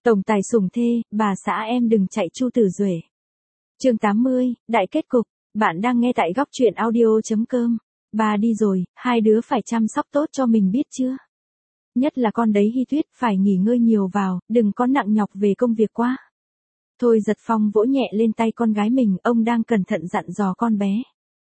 Tổng tài sủng thê, bà xã em đừng chạy Chu Tử Duệ. Chương 80, đại kết cục. Bạn đang nghe tại góc truyện audio.com. Bà đi rồi, hai đứa phải chăm sóc tốt cho mình biết chưa? Nhất là con đấy Hy Tuyết, phải nghỉ ngơi nhiều vào, đừng có nặng nhọc về công việc quá. Thôi Giật Phong vỗ nhẹ lên tay con gái mình, ông đang cẩn thận dặn dò con bé.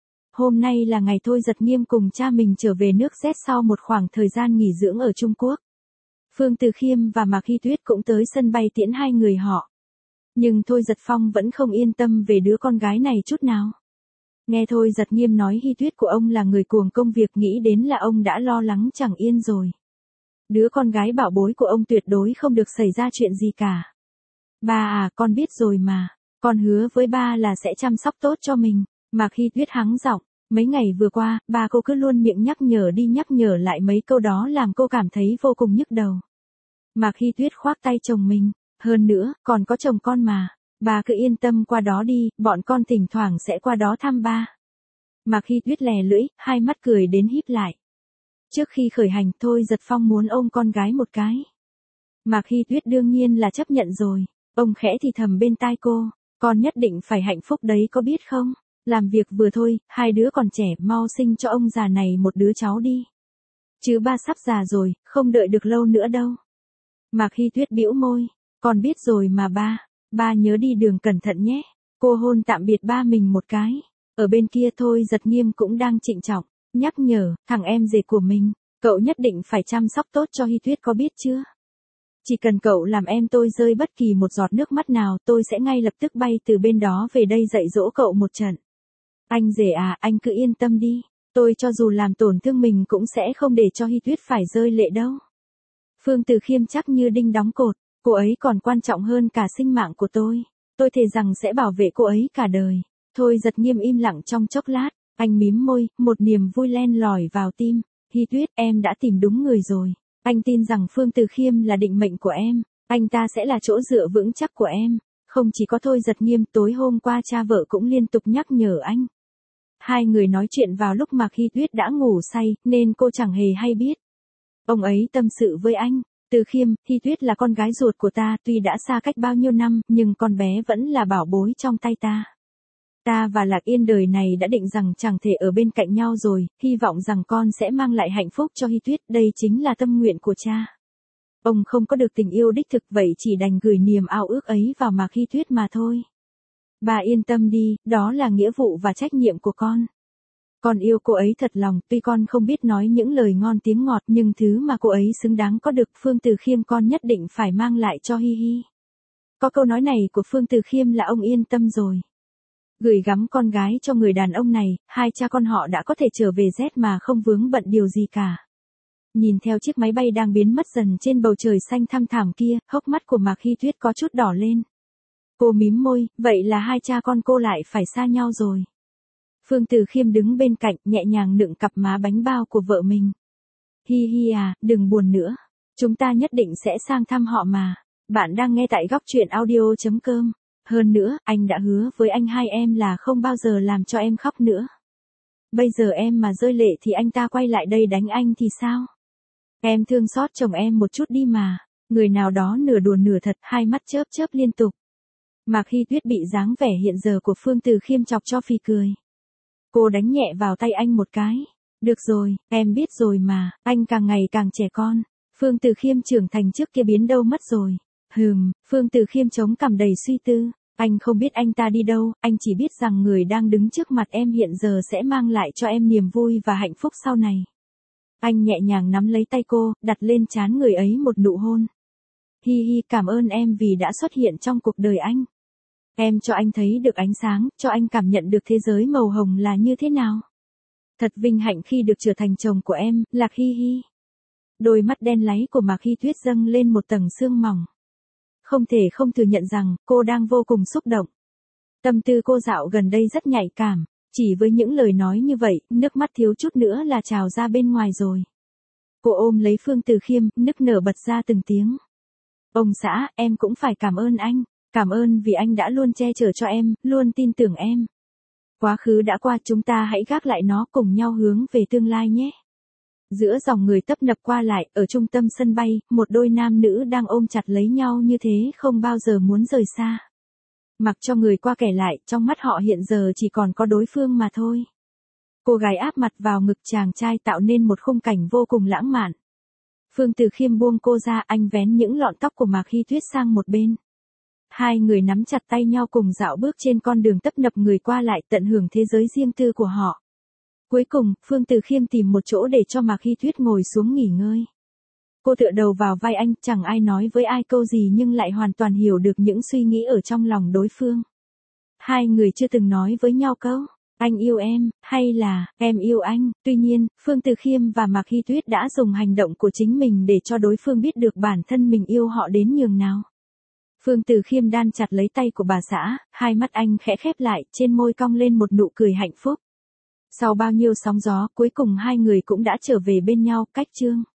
Hôm nay là ngày Thôi Giật Nghiêm cùng cha mình trở về nước Z sau một khoảng thời gian nghỉ dưỡng ở Trung Quốc. Phương Từ Khiêm và Mạc Hy Tuyết cũng tới sân bay tiễn hai người họ. Nhưng Thôi Giật Phong vẫn không yên tâm về đứa con gái này chút nào. Nghe Thôi Giật Nghiêm nói Hy Tuyết của ông là người cuồng công việc, nghĩ đến là ông đã lo lắng chẳng yên rồi. Đứa con gái bảo bối của ông tuyệt đối không được xảy ra chuyện gì cả. Ba à, con biết rồi mà. Con hứa với ba là sẽ chăm sóc tốt cho mình. Mạc Hy Tuyết hắng giọng. Mấy ngày vừa qua, ba cô cứ luôn miệng nhắc nhở đi nhắc nhở lại mấy câu đó làm cô cảm thấy vô cùng nhức đầu. Mạc Hy Tuyết khoác tay chồng mình. Hơn nữa, còn có chồng con mà. Bà cứ yên tâm qua đó đi, bọn con thỉnh thoảng sẽ qua đó thăm ba. Mạc Hy Tuyết lè lưỡi, hai mắt cười đến híp lại. Trước khi khởi hành, Thôi Giật Phong muốn ôm con gái một cái. Mạc Hy Tuyết đương nhiên là chấp nhận rồi. Ông khẽ thì thầm bên tai cô, con nhất định phải hạnh phúc đấy có biết không? Làm việc vừa thôi, hai đứa còn trẻ, mau sinh cho ông già này một đứa cháu đi. Chứ ba sắp già rồi, không đợi được lâu nữa đâu. Mạc Hy Tuyết bĩu môi, con biết rồi mà ba nhớ đi đường cẩn thận nhé. Cô hôn tạm biệt ba mình một cái. Ở bên kia Thôi Giật Nghiêm cũng đang trịnh trọng, nhắc nhở, thằng em rể của mình, cậu nhất định phải chăm sóc tốt cho Hy Tuyết có biết chưa? Chỉ cần cậu làm em tôi rơi bất kỳ một giọt nước mắt nào, tôi sẽ ngay lập tức bay từ bên đó về đây dạy dỗ cậu một trận. Anh rể à, anh cứ yên tâm đi, tôi cho dù làm tổn thương mình cũng sẽ không để cho Hy Tuyết phải rơi lệ đâu. Phương Từ Khiêm chắc như đinh đóng cột, cô ấy còn quan trọng hơn cả sinh mạng của tôi thề rằng sẽ bảo vệ cô ấy cả đời. Thôi Giật Nghiêm im lặng trong chốc lát, anh mím môi, một niềm vui len lỏi vào tim. Hy Tuyết, em đã tìm đúng người rồi. Anh tin rằng Phương Từ Khiêm là định mệnh của em, anh ta sẽ là chỗ dựa vững chắc của em. Không chỉ có Thôi Giật Nghiêm, tối hôm qua cha vợ cũng liên tục nhắc nhở anh. Hai người nói chuyện vào lúc Mạc Hy Tuyết đã ngủ say, nên cô chẳng hề hay biết. Ông ấy tâm sự với anh, Từ Khiêm, Hy Tuyết là con gái ruột của ta, tuy đã xa cách bao nhiêu năm, nhưng con bé vẫn là bảo bối trong tay ta. Ta và Lạc Yên đời này đã định rằng chẳng thể ở bên cạnh nhau rồi, hy vọng rằng con sẽ mang lại hạnh phúc cho Hy Tuyết, đây chính là tâm nguyện của cha. Ông không có được tình yêu đích thực, vậy chỉ đành gửi niềm ao ước ấy vào Mạc Hy Tuyết mà thôi. Bà yên tâm đi, đó là nghĩa vụ và trách nhiệm của con. Con yêu cô ấy thật lòng, tuy con không biết nói những lời ngon tiếng ngọt, nhưng thứ mà cô ấy xứng đáng có được Phương Từ Khiêm con nhất định phải mang lại cho Hy Hy. Có câu nói này của Phương Từ Khiêm là ông yên tâm rồi. Gửi gắm con gái cho người đàn ông này, hai cha con họ đã có thể trở về Z mà không vướng bận điều gì cả. Nhìn theo chiếc máy bay đang biến mất dần trên bầu trời xanh thăm thẳm kia, hốc mắt của Mạc Hy Tuyết có chút đỏ lên. Cô mím môi, vậy là hai cha con cô lại phải xa nhau rồi. Phương Từ Khiêm đứng bên cạnh, nhẹ nhàng nựng cặp má bánh bao của vợ mình. Hi hi à, đừng buồn nữa. Chúng ta nhất định sẽ sang thăm họ mà. Bạn đang nghe tại góc truyện audio.com. Hơn nữa, anh đã hứa với anh hai em là không bao giờ làm cho em khóc nữa. Bây giờ em mà rơi lệ thì anh ta quay lại đây đánh anh thì sao? Em thương xót chồng em một chút đi mà. Người nào đó nửa đùa nửa thật, hai mắt chớp chớp liên tục. Mạc Hy Tuyết bị dáng vẻ hiện giờ của Phương Từ Khiêm chọc cho phì cười. Cô đánh nhẹ vào tay anh một cái. Được rồi, em biết rồi mà, anh càng ngày càng trẻ con. Phương Từ Khiêm trưởng thành trước kia biến đâu mất rồi. Phương Từ Khiêm chống cằm đầy suy tư. Anh không biết anh ta đi đâu, anh chỉ biết rằng người đang đứng trước mặt em hiện giờ sẽ mang lại cho em niềm vui và hạnh phúc sau này. Anh nhẹ nhàng nắm lấy tay cô, đặt lên trán người ấy một nụ hôn. Hi hi, cảm ơn em vì đã xuất hiện trong cuộc đời anh. Em cho anh thấy được ánh sáng, cho anh cảm nhận được thế giới màu hồng là như thế nào. Thật vinh hạnh khi được trở thành chồng của em, Lạc Hi Hi. Đôi mắt đen láy của Mạc Hy Tuyết dâng lên một tầng sương mỏng. Không thể không thừa nhận rằng, cô đang vô cùng xúc động. Tâm tư cô dạo gần đây rất nhạy cảm, chỉ với những lời nói như vậy, nước mắt thiếu chút nữa là trào ra bên ngoài rồi. Cô ôm lấy Phương Từ Khiêm, nức nở bật ra từng tiếng. Ông xã, em cũng phải cảm ơn anh. Cảm ơn vì anh đã luôn che chở cho em, luôn tin tưởng em. Quá khứ đã qua, chúng ta hãy gác lại nó, cùng nhau hướng về tương lai nhé. Giữa dòng người tấp nập qua lại, ở trung tâm sân bay, một đôi nam nữ đang ôm chặt lấy nhau như thế không bao giờ muốn rời xa. Mặc cho người qua kể lại, trong mắt họ hiện giờ chỉ còn có đối phương mà thôi. Cô gái áp mặt vào ngực chàng trai tạo nên một khung cảnh vô cùng lãng mạn. Phương Từ Khiêm buông cô ra, anh vén những lọn tóc của Mạc Hy Tuyết sang một bên. Hai người nắm chặt tay nhau cùng dạo bước trên con đường tấp nập người qua lại, tận hưởng thế giới riêng tư của họ. Cuối cùng, Phương Từ Khiêm tìm một chỗ để cho Mạc Hy Tuyết ngồi xuống nghỉ ngơi. Cô tựa đầu vào vai anh, chẳng ai nói với ai câu gì nhưng lại hoàn toàn hiểu được những suy nghĩ ở trong lòng đối phương. Hai người chưa từng nói với nhau câu, anh yêu em, hay là, em yêu anh. Tuy nhiên, Phương Từ Khiêm và Mạc Hy Tuyết đã dùng hành động của chính mình để cho đối phương biết được bản thân mình yêu họ đến nhường nào. Phương Từ Khiêm đan chặt lấy tay của bà xã, hai mắt anh khẽ khép lại, trên môi cong lên một nụ cười hạnh phúc. Sau bao nhiêu sóng gió, cuối cùng hai người cũng đã trở về bên nhau. Cách chương